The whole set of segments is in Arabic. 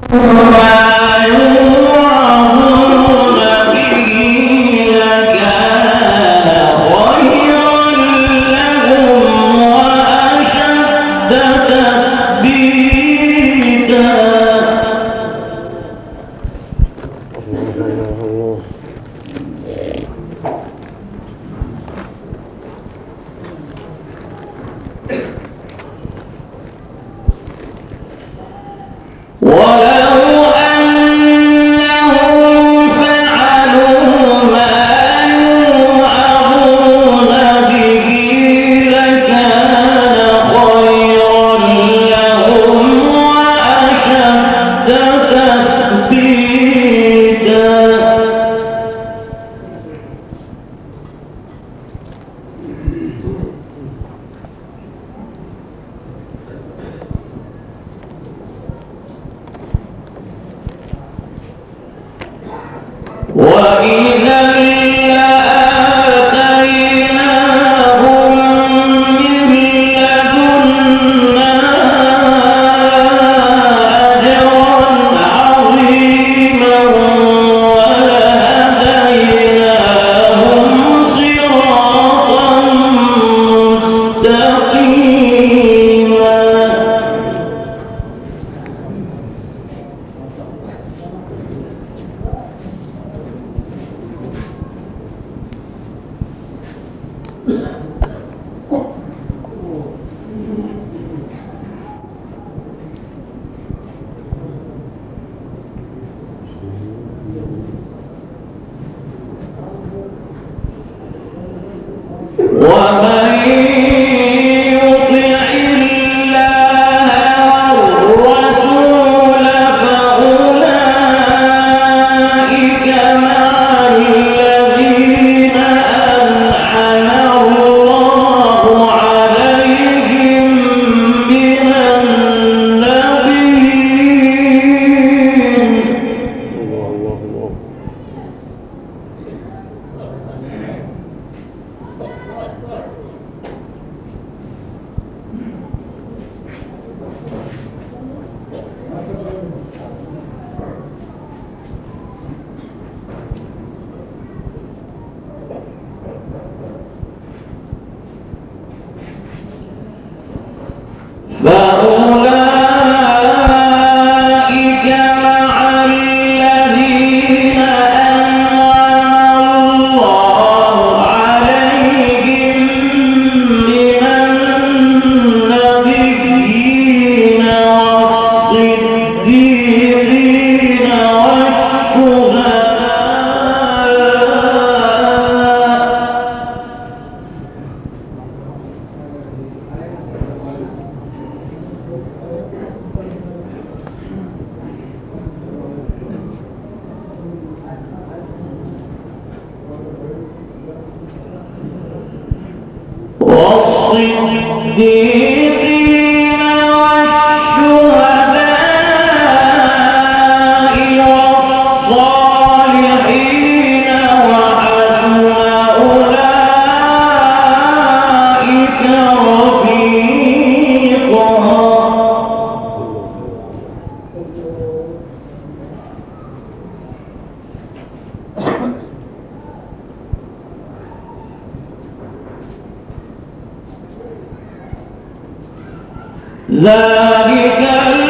ذلك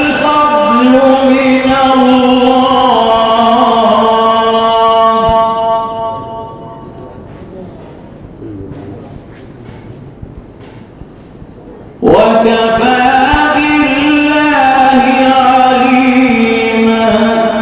الفضل من الله وكفى بالله عليما.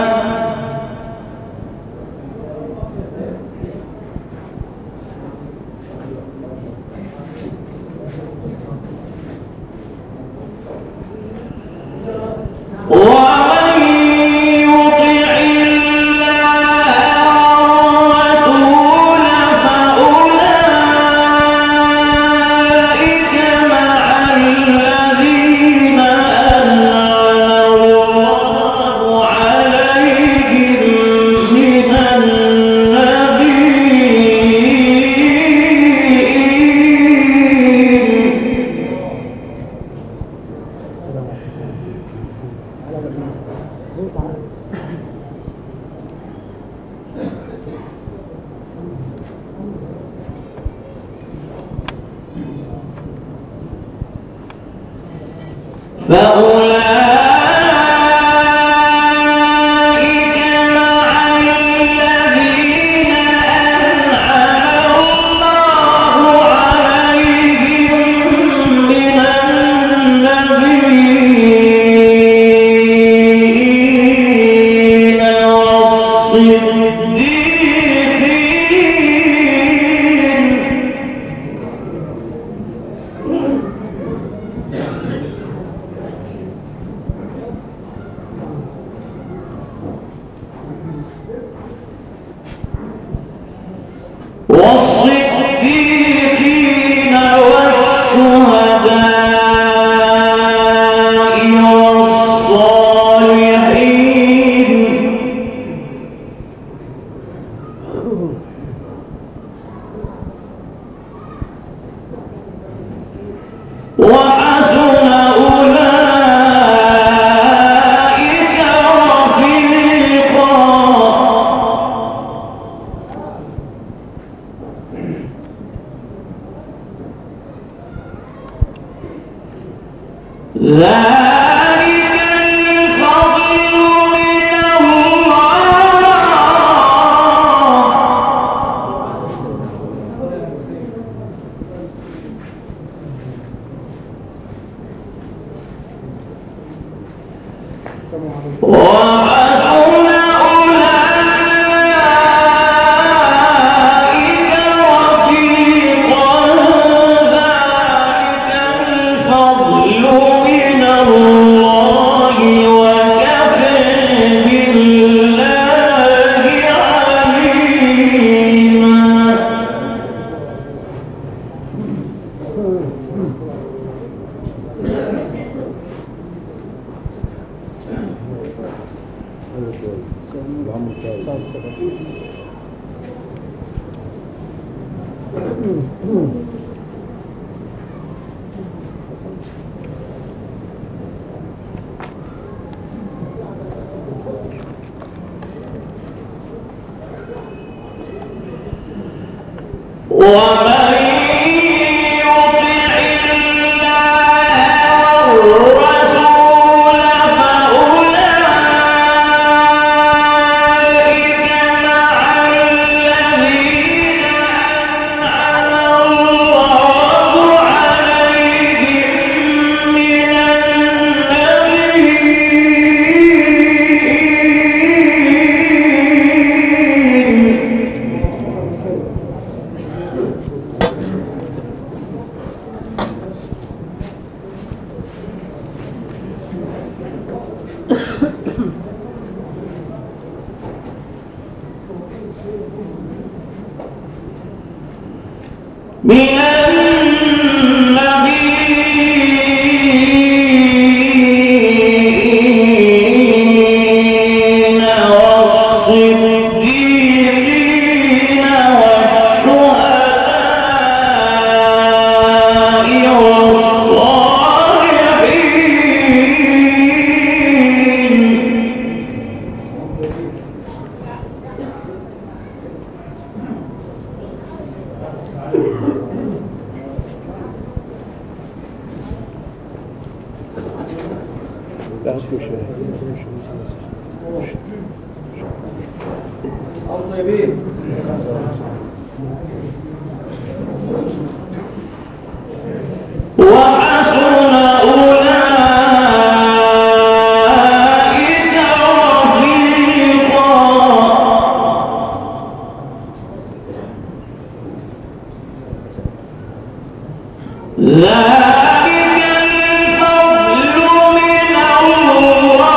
ومن يطع الله والرسول فأولئك مع الذين أنعم الله عليهم من النبيين فأولئك مع الذين أنعم الله عليهم من النبيين والصديقين والشهداء والصالحين وحسن أولئك رفيقا ذلك الفضل من الله وحسن أولئك رفيقا ذلك الفضل من الله وكفى بالله عليما ومن يطع الله والرسول فأولئك مع الذين أنعم الله عليهم من النبيين والصديقين والشهداء وحسن أولئك رفيقا ذلك الفضل من الله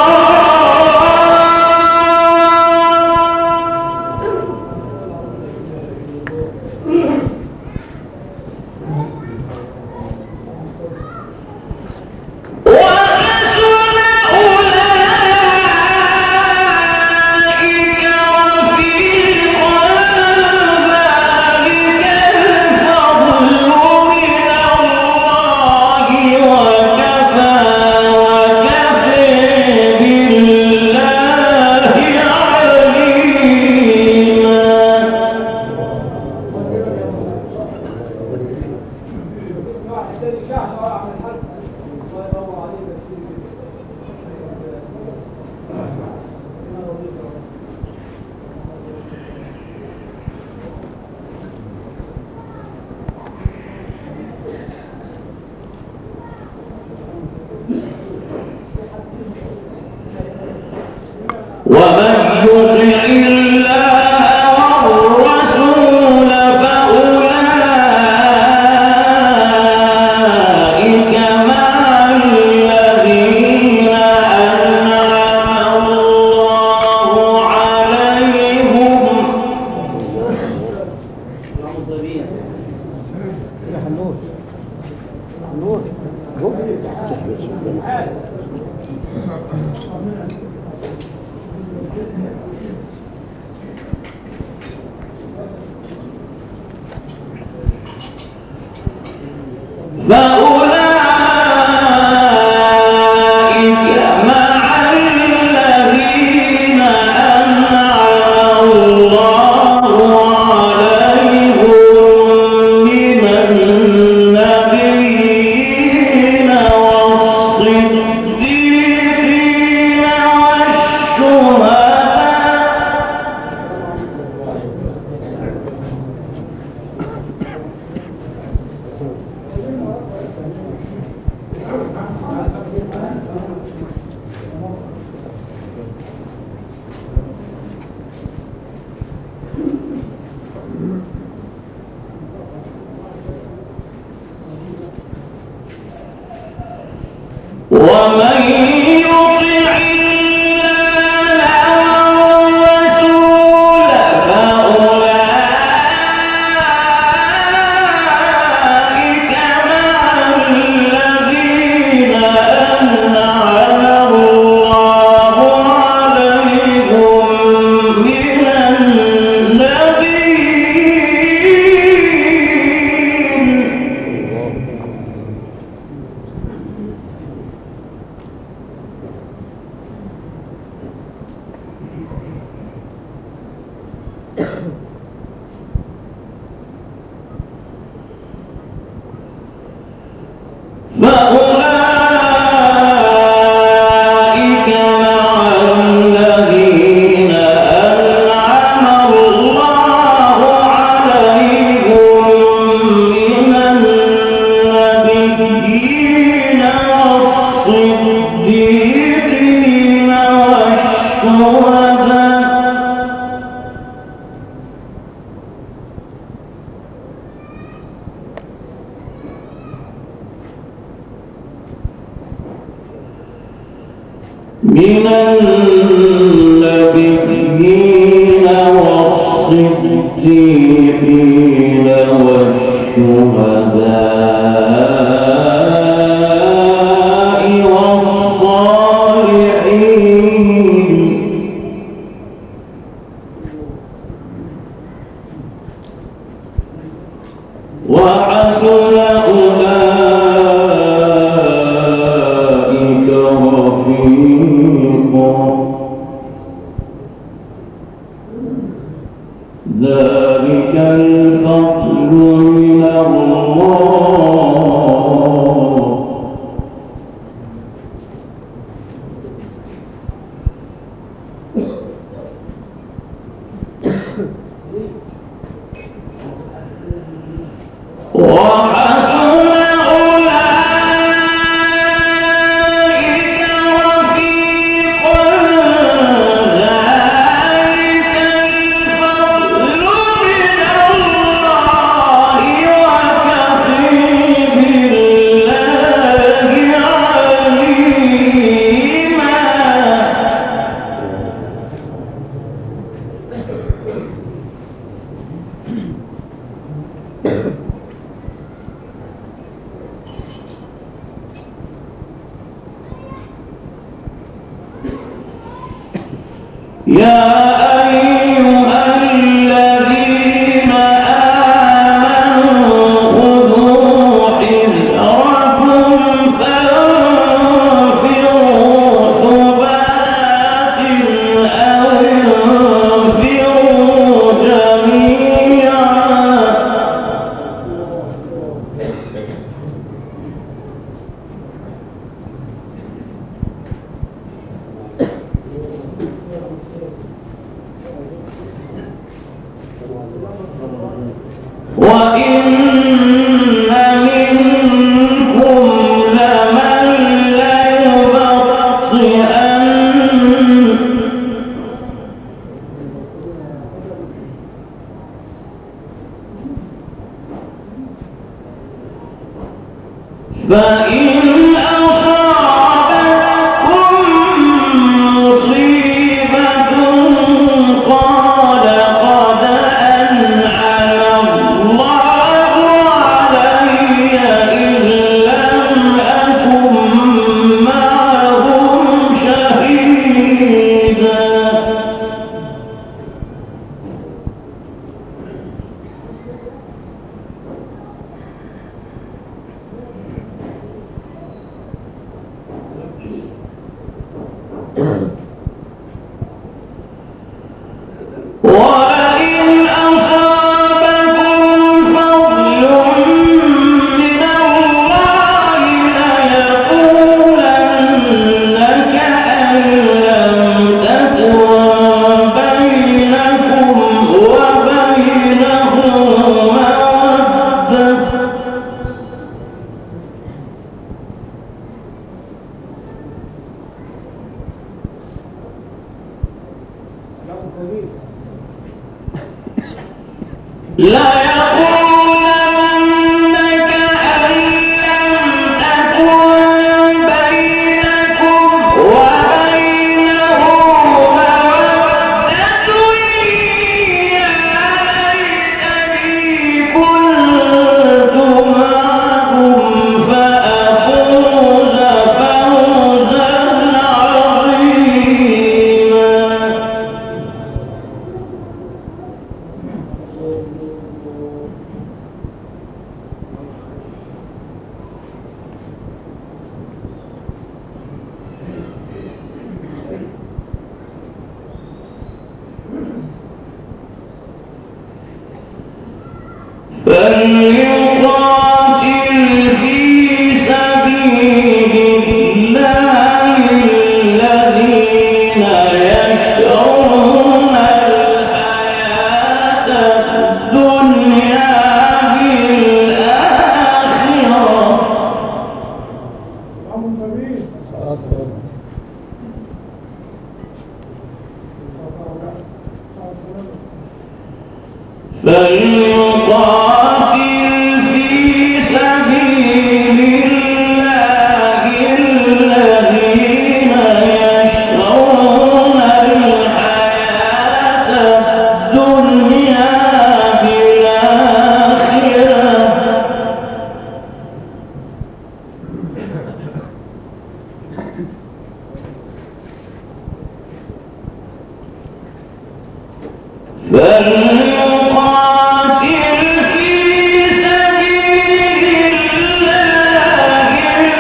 ومن يطع الله والرسول فأولئك مع الذين أنعم الله عليهم فأولئك مع الذين أنعم الله عليهم من النبيين والصديقين ومن يطع الله والرسول فأولئك مع الذين أنعم الله عليهم من النبيين فأولئك مع الذين أنعم الله عليهم من النبيين والصديقين والشهداء من النبيين والصديقين والشهداء والصالحين وحسن أولئك رفيقا ذلك الفضل من الله وحسن أولئك رفيقا ذلك الفضل من الله وكفى بالله عليما يا أيها الذين آمنوا خذوا حذركم فانفروا ثبات أو انفروا جميعا فإن أصابتكم مصيبة قال قد أنعم الله علي إذ لم أكن معهم شهيدا. وَلَئِنْ أَصَابَكُمْ فَضْلٌ مِّنَ اللَّهِ لَيَقُولَنَّ كَأَن لَّمْ تَكُن بَيْنَكُمْ وَبَيْنَهُ مَوَدَّةٌ لا يقولن كأن لم تكن بينكم وبينه مودة يا ليتني كنت معكم فأفوز فوزا عظيما. فليقاتل في سبيل الله الذين يشرون الحياة الدنيا بالآخرة. فليقاتل في سبيل الله الذين يشرون الحياة الدنيا بالآخرة. فليقاتل في سبيل الله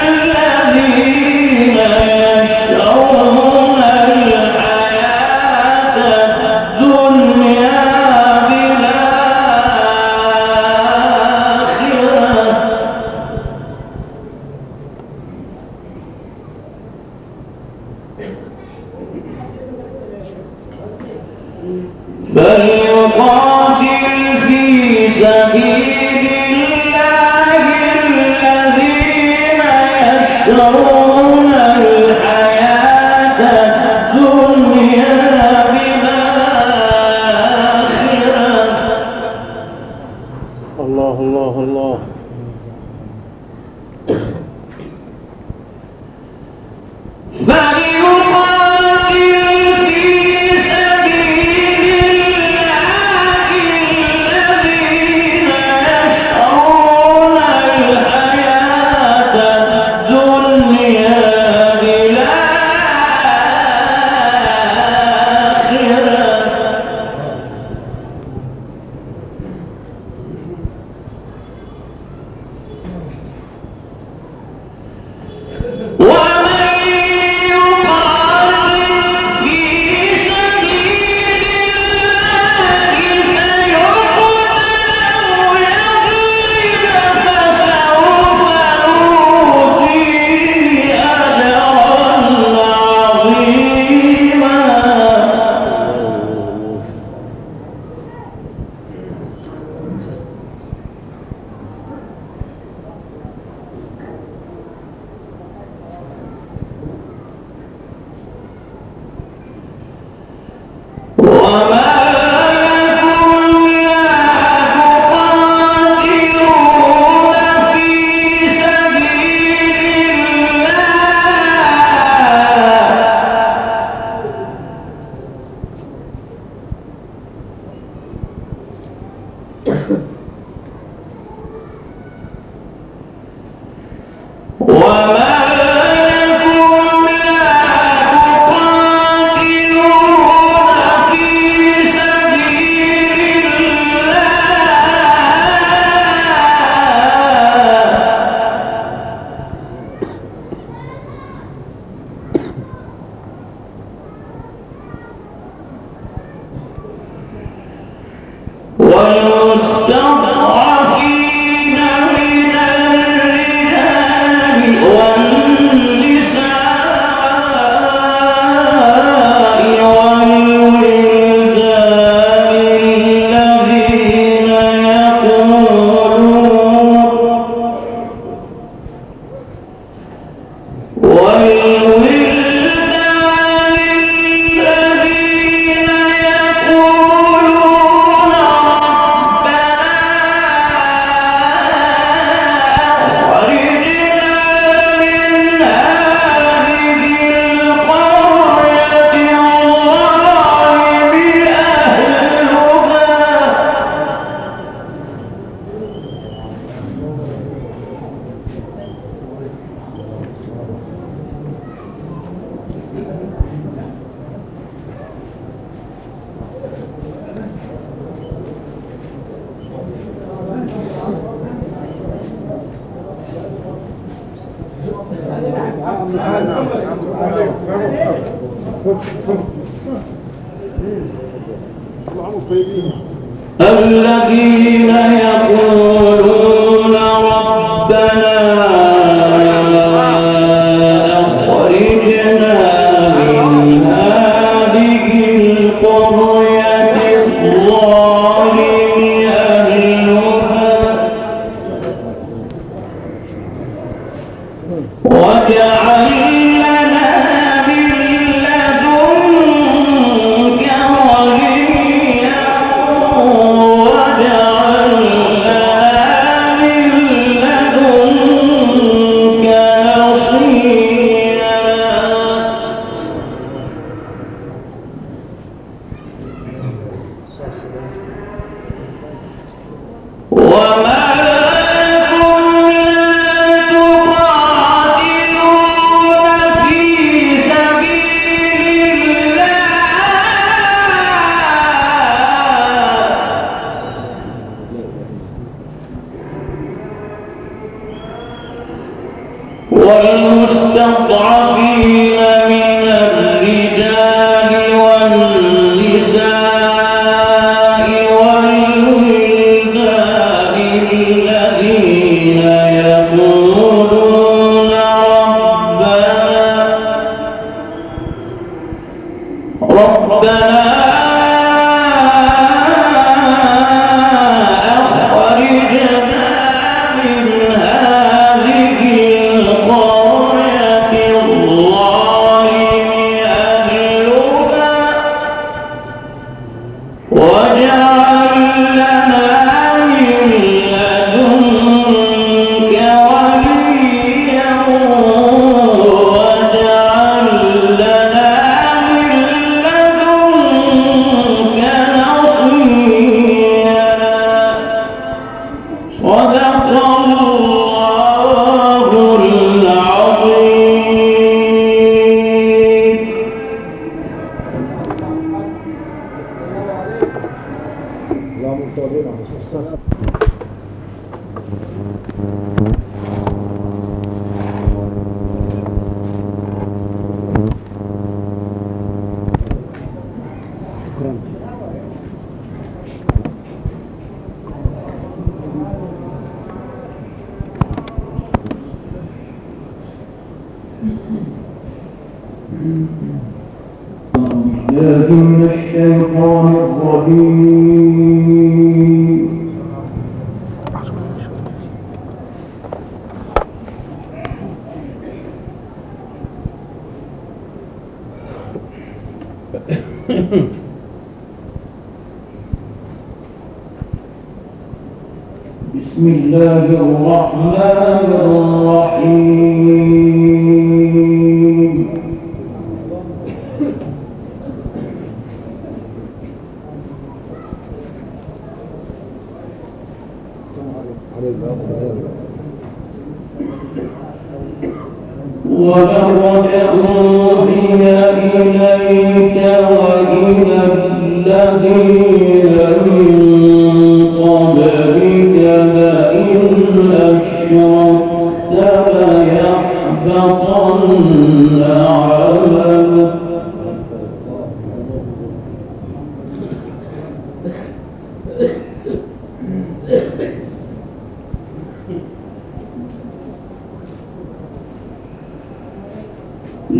الذين يشرون الحياة الدنيا بالآخرة. فليقاتل في سبيل الله الذين يشرون الحياة الدنيا بالآخرة. الله الله الله. فليقاتل في سبيل الله الذين يشرون الحياة الدنيا والمستضعفين من الرجال والنساء والولدان الذين الذين يقولون ربنا أخرجنا من هذه القرية الظالم أهلها واجعل لنا من لدنك وليا واجعل لنا من لدنك نصيرا وما لكم لا تقاتلون في سبيل الله والمستضعفين من الرجال والنساء والولدان الذين يقولون ربنا أخرجنا من هذه القرية الظالم أهلها واجعل لنا من لدنك وليا واجعل لنا من لدنك نصيرا صدق الله العظيم. من الشيطان الرجيم بسم الله الرحمن الرحيم ولقد أوحي إليك وإلى الذين من قبلك لئن أشركت ليحبطن عملك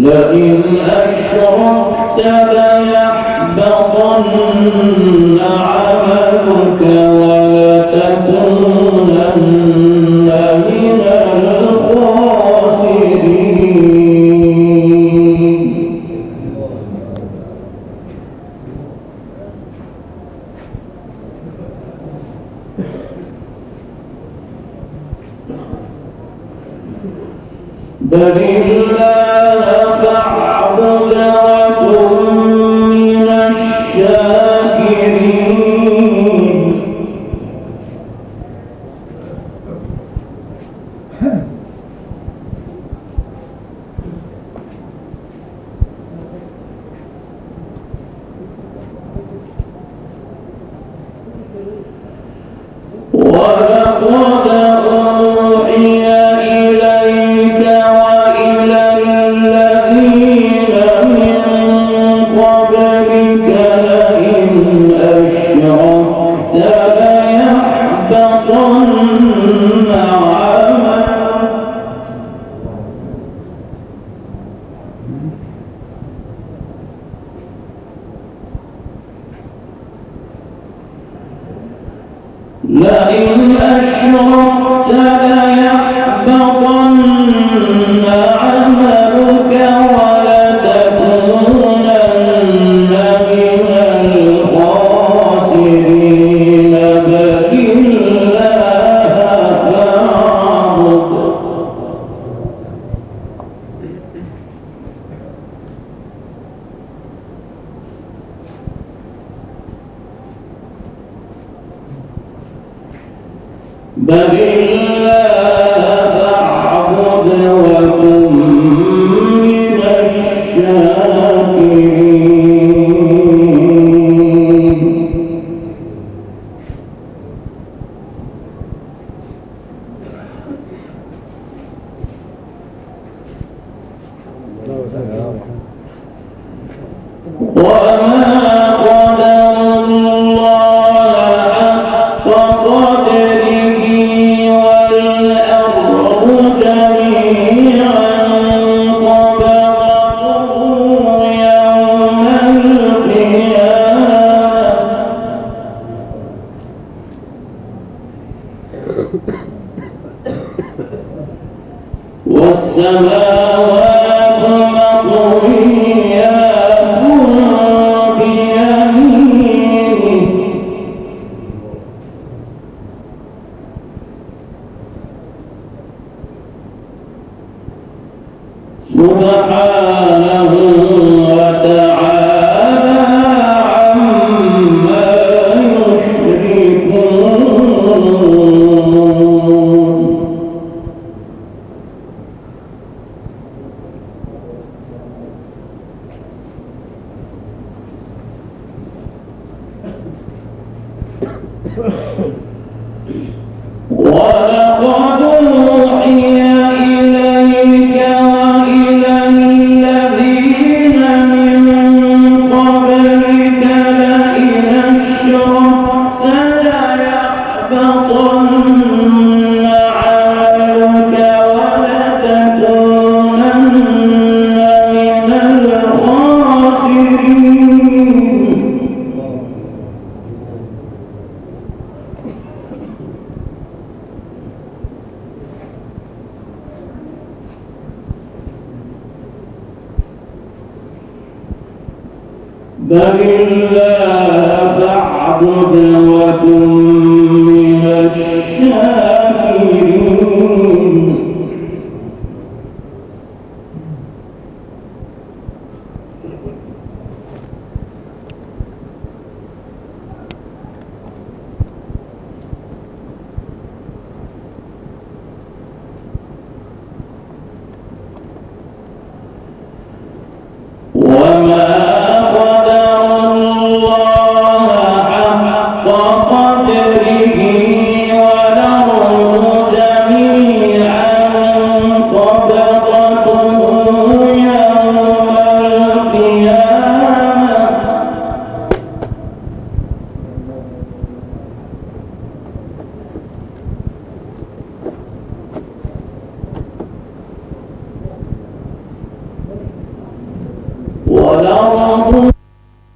لئن أشركت ليحبطن عملك ولتكونن من الخاسرين بل الله فاعبد وكن من الشاكرين ولقد أوحي إليك وإلى الذين من قبلك لئن أشركت ليحبطن عملك لئن أشركت ليحبطن عملك ولتكونن من الخاسرين بل الله فاعبد بل الله فاعبد وكن من الشاكرين وما قدر الله حق قدره والأرض جميعا قبضته يوم القيامة والسماوات مطويات بيمينه سبحانه وتعالى عما يشركون ولقد أوحي إليك وإلى الذين من قبلك لئن أشركت ليحبطن عملك ولتكونن من الخاسرين بل الله فاعبد وكن